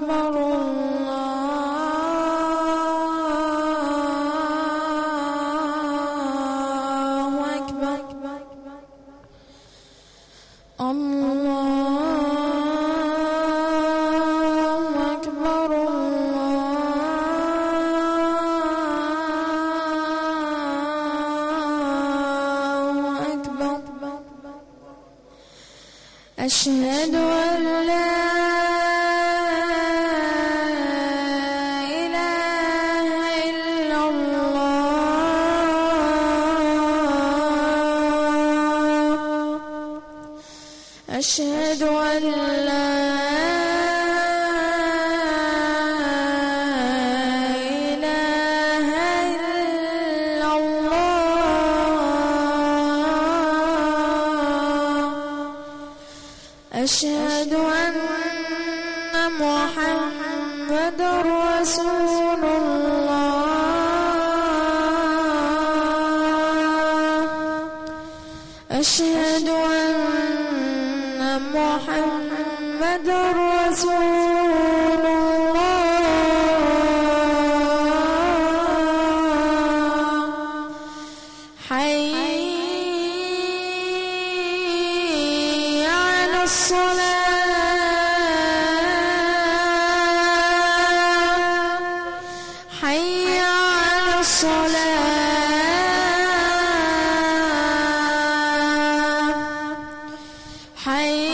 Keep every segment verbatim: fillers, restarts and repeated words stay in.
أكبر الله أكبر الله أكبر الله أكبر أشهد أن لا أشهد أن لا إله إلا الله أشهد أن محمدا رسول الله أشهد أن محمد رسول الله حي على الصلاة حي على الصلاة حي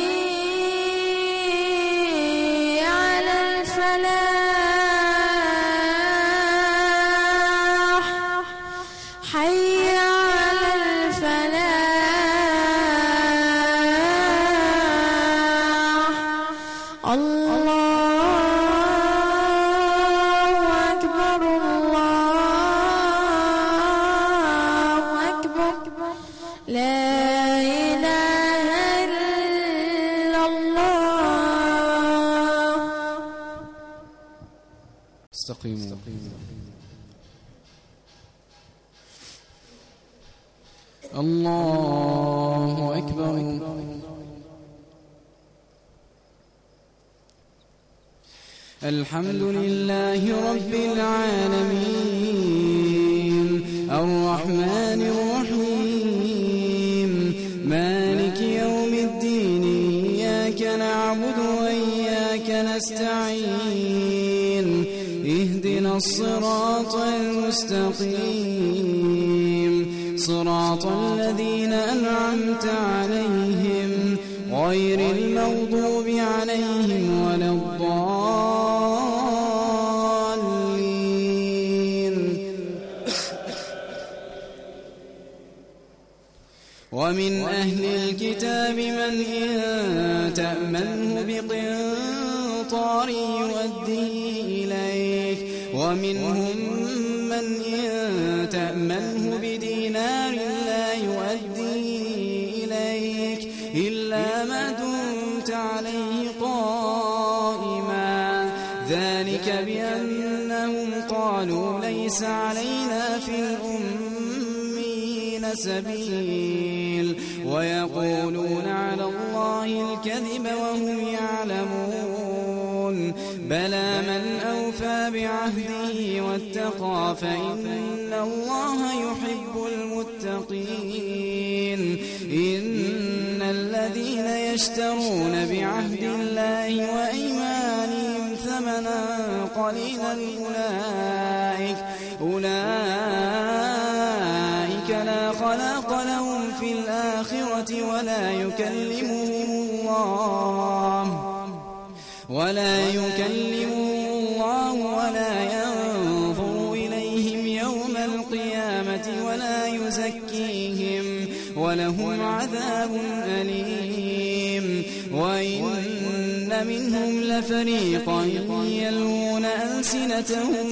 حي على الفلاح الله أكبر الله أكبر لا إله إلا الله استقيموا الله أكبر الحمد لله رب العالمين الرحمن الرحيم مالك يوم الدين إياك نعبد وإياك نستعين اهدنا الصراط المستقيم صراط الذين أنعمت عليهم غير المغضوب عليهم ولا الضالين ومن أهل الكتاب من إن تأمنه بقنطار يؤديه إليك ومنهم من إن تأمنه بدينار لا يؤديه إليك إلا ما دمت عليه قائما ذلك بأنهم قالوا ليس علينا في الأمين سبيل ويقولون على الله الكذب وهم يعلمون بلى من أوفى بعهده واتقى فإن الله يحب المتقين إن الذين يشترون بعهد الله وأيمانهم ثمنا قليلا أولئك أولئك لا خلاق لهم في الآخرة ولا يكلمهم الله ولا يكلمهم الله ولا ينظر إليهم يوم القيامة ولا يزكيهم ولهم عذاب أليم وإن منهم لفريقا يلوون ألسنتهم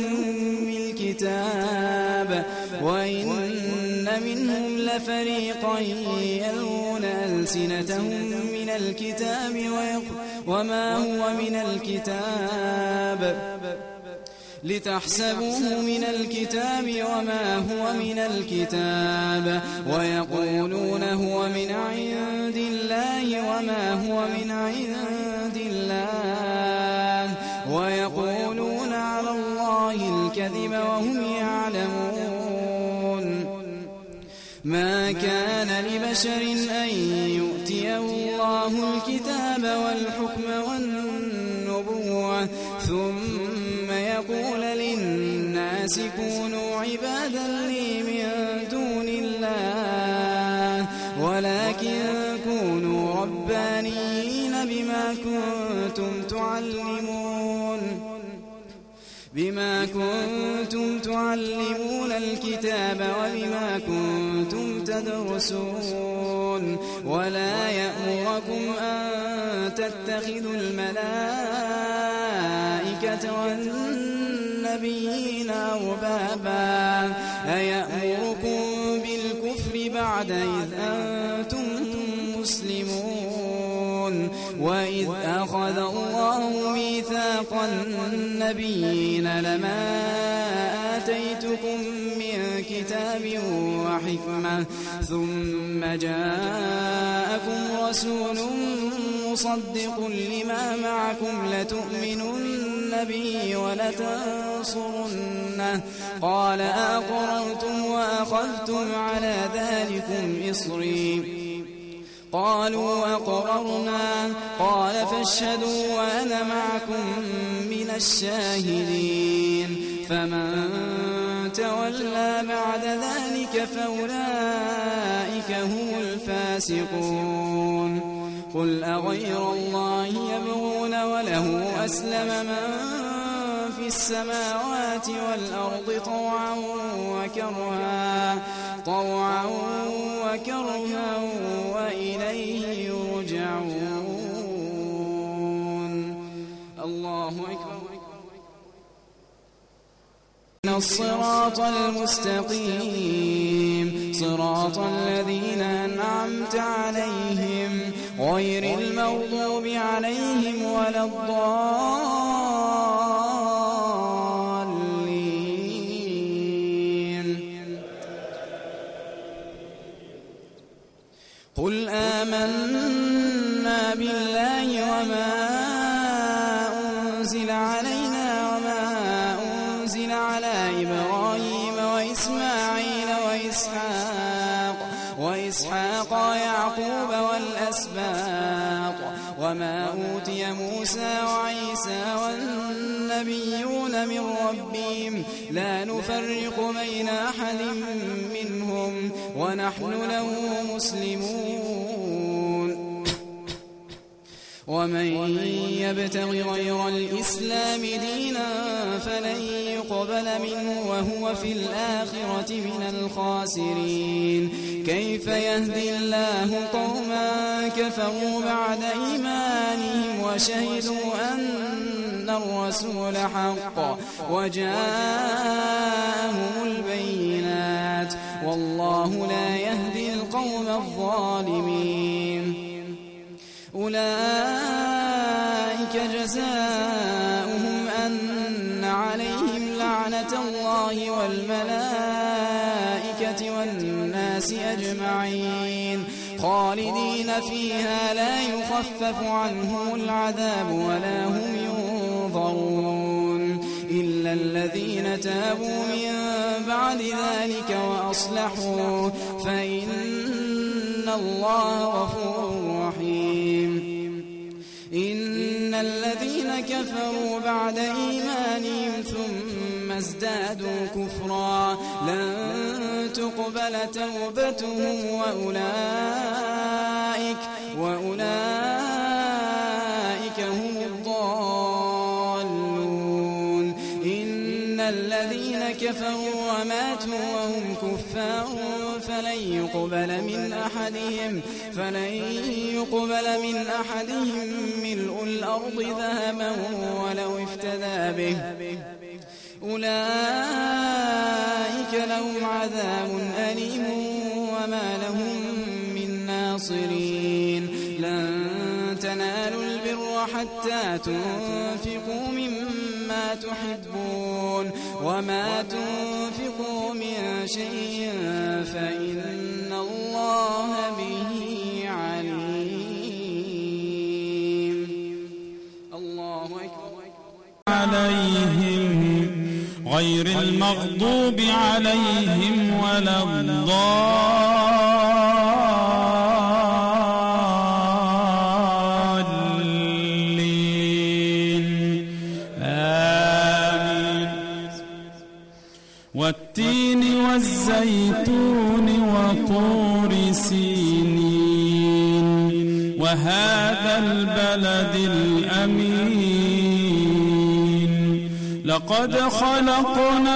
بالكتاب وإن منهم لفريقا يلوون ألسنتهم من الكتاب وما هو من الكتاب لتحسبوه من الكتاب وما هو من الكتاب ويقولون هو من عند الله وما هو من عند الله ويقولون على الله الكذب وهم يعلمون ما كان لبشر أن يؤتيه الله الكتاب والحكم والنبوة ثم يقول للناس كونوا عبادا لي من دون الله ولكن كونوا ربانيين بما كنتم تعلمون بما كنتم تعلمون الكتاب وبما كنتم تدرسون ولا يأمركم أن تتخذوا الملائكة والنبيين أربابا أيأمركم بالكفر بعد إذ أنتم مسلمون وإذ أخذ الله ميثاق النبيين لما آتيتكم من كتاب وحكمة ثم جاءكم رسول مصدق لما معكم لتؤمنن به ولتنصرنه قال أقررتم وأخذتم على ذلكم إصري قالوا أقررنا قال فاشهدوا وأنا معكم من الشاهدين فمن تولى بعد ذلك فأولئك هم الفاسقون قل أغير الله يبغون وله أسلم من في السماوات والأرض طوعا وكرها طوعا وكرها وإليه يرجعون الله أكبر الصراط المستقيم صراط الذين أنعمت عليهم غير المغضوب عليهم ولا الضالين قل آمنا بالله وما أنزل علينا وما أنزل على إبراهيم وإسماعيل وإسحاق وإسحاق ويعقوب والأسباط وما أوتي موسى وعيسى والنبيون من ربهم لا نفرق بين أحد منهم ونحن له مسلمون ومن يبتغ غير الإسلام دينا فلن يقبل منه وهو في الآخرة من الخاسرين كيف يهدي الله قوما كفروا بعد إيمانهم وشهدوا أن الرسول حق وجاءهم البينات والله لا يهدي القوم الظالمين أولئك جزاؤهم أن عليهم لعنة الله والملائكة والناس أجمعين خالدين فيها لا يخفف عنهم العذاب ولا هم ينظرون إلا الذين تابوا من بعد ذلك وأصلحوا فإن الله غفور رحيم إن الذين كفروا بعد إيمانهم ثم ازدادوا كفرا لن تقبل توبتهم وأولئك وأولئك هم الضالون إن الذين كفروا وماتوا وهم كفار فلن يقبل من أحدهم فلن يقبل من أحدهم ملء الأرض ذهبا ولو افتدى به أولئك لهم عذاب أليم وما لهم من ناصرين لن تنالوا البر حتى تنفقوا مما تحبون وما تنفقوا من شيء فإن الله به عليم الله أكبر عليهم غير المغضوب عليهم ولا الضالين آمين. والتين والزيتون وطور سينين وهذا البلد الأمين لقد خلقنا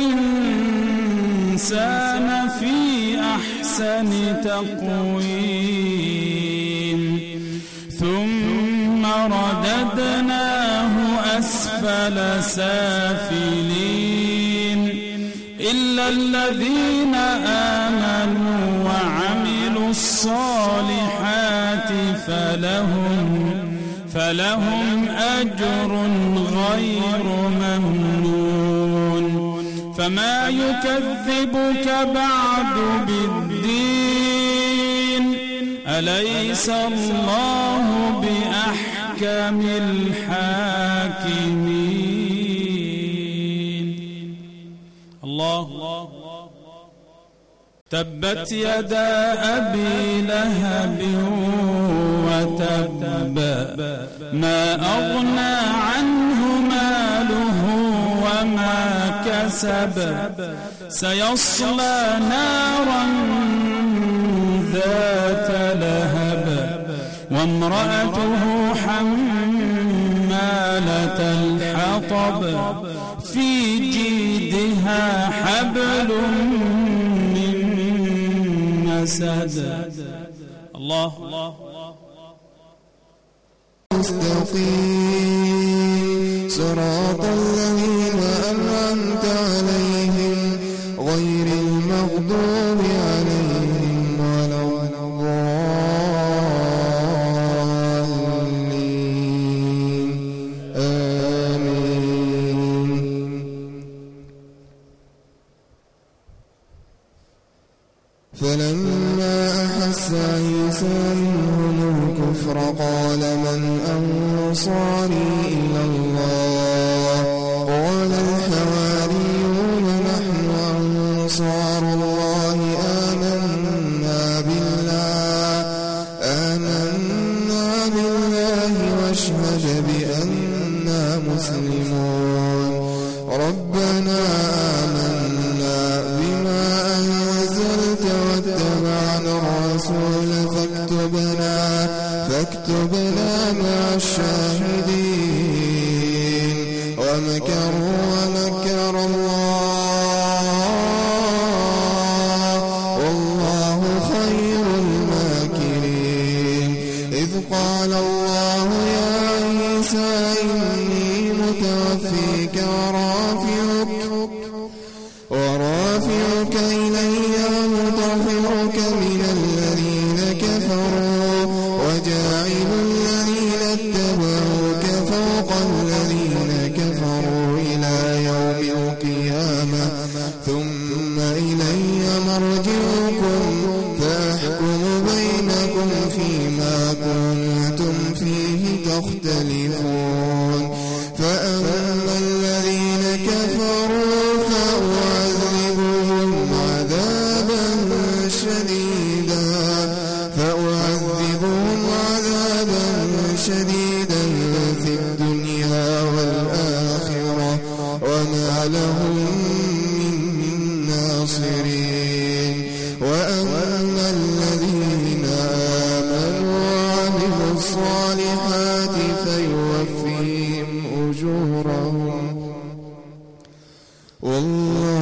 الإنسان في أحسن تقويم ثم رددناه أسفل سافلين إلا الذين آمنوا وعملوا الصالحات فلهم فلهم أجر غير ممنون. فما يكذبك بعد بالدين أليس الله بأحكم الحاكمين. الله. تبت يدا أبي لهب وتب ما أغنى عنه ماله وما كسب سيصلى نارا ذات لهب وامرأته حمالة الحطب في جيدها حبل من مسد. الله. مستقيم صراط الذين أنعمت عليهم غير المغضوب عليهم ولا الضالين آمين. فلما أحس عيسى منهم الكفر قال من أنصاري إلى الله قال الحواريون نحن أنصار الله آمنا بالله آمنا بالله واشهد بأننا مسلمون. ربنا آمنا بما أنزلت واتبعنا الرسول فاكتبنا فاكتبنا مع الشاهدين. ومكروا ومكر الله والله خير الماكرين. إذ قال الله يا عيسى إني متوفيك ورافعك ورافعك إلي ومطهرك من الذين كفروا وجاعل الذين اتبعوك فوق الذين كفروا إلى يوم القيامة ثم إلي مرجعكم فأحكم بينكم فيما كنتم فيه تختلفون. فأما الذين كفروا فأعذبهم عذابا شديدا فأعذبهم عذابا شديدا في الدنيا والآخرة وما لهم من ناصرين. وأما الذين آمنوا وعملوا الصالحات فيوفيهم أجورهم والله